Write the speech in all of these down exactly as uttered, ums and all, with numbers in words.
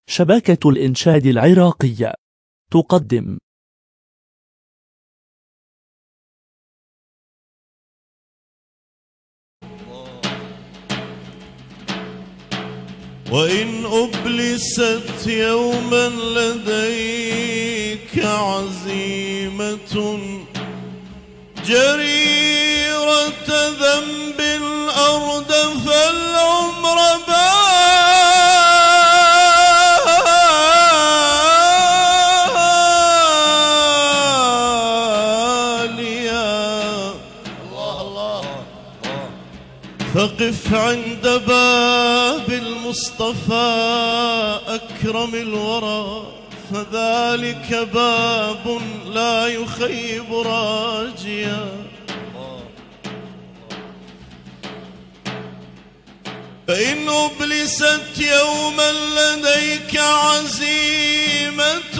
شبكة الإنشاد العراقي تقدم وإن أبلست يوما لديك عزيمة جريرة ذنب أردف العمر باليا. الله الله فقف عند باب المصطفى أكرم الورى، فذلك باب لا يخيب راجيا. فإن أبلست يوما لديك عزيمة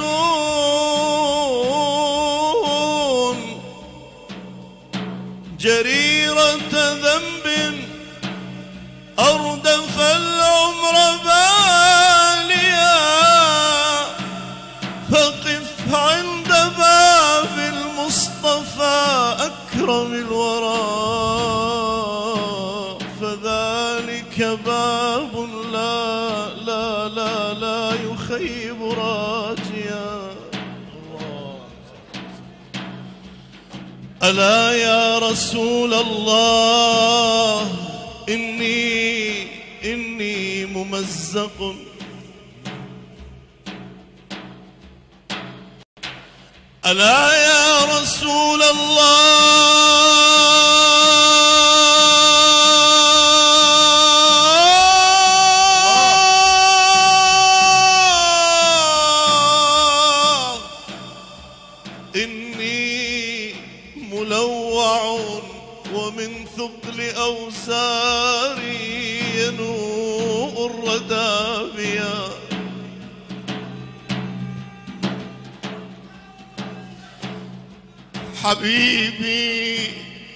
جريرة ذنب أردف العمر باليا، فقف عند باب المصطفى أكرم الورى، فذلك باب لا لا لا لا يخيب راجيا. ألا يا رسول الله إني إني ممزق، ألا يا رسول الله إني ملوع ومن ثقل أوزاري ينوء الردى بيا. حبيبي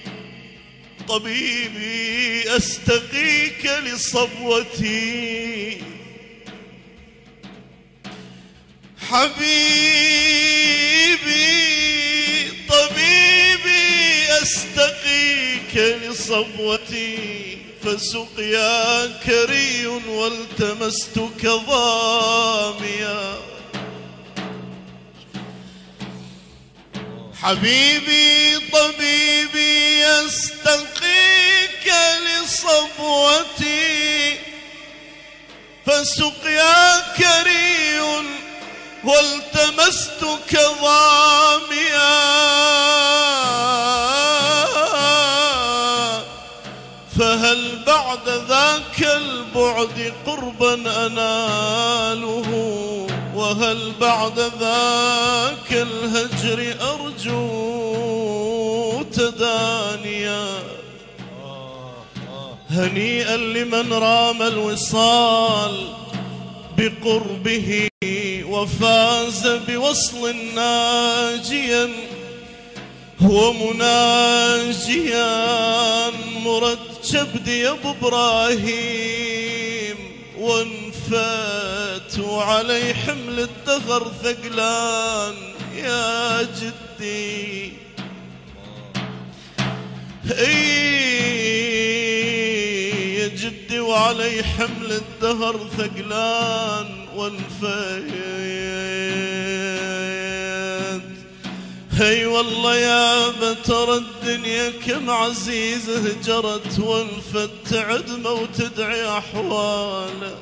طبيبي أستقيك لصبوتي، حبيبي طبيبي أستقيك لصبوتي، فسقياك ري والتمستك ظاميا. حبيبي طبيبي يستقيك لصبوتي، فسقياك ري والتمستك ظاميا، فهل بعد ذاك البعد قربا أناله، وهل بعد ذاك الهجر أرجو تدانيا. هنيئا لمن رام الوصال بقربه وفاز بوصل ناجيا ومناجيا. مرد كبدي يا ابو ابراهيم وانفت وعلي حمل الدهر ثقلان يا جدي. اي يا جدي وعلي حمل الدهر ثقلان وانفيت. هي والله يا بترى الدنيا كم عزيز هجرت وانفت عدمه وتدعي احواله.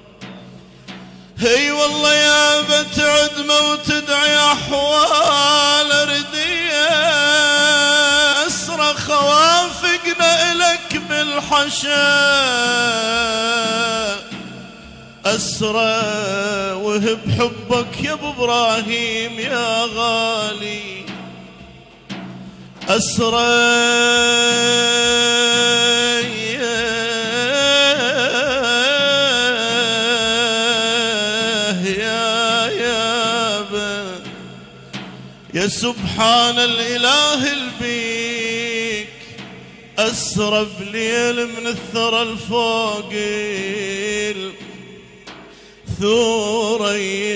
هي والله يا بت عدمه وتدعي احواله. رديه اسرى خوافقنا الك بالحشا، أسرى وهب حبك يا ابو ابراهيم يا غالي. أسرى يا يابا يا سبحان الإله البيك. أسرى بليل من الثرى الفوقيل ثوري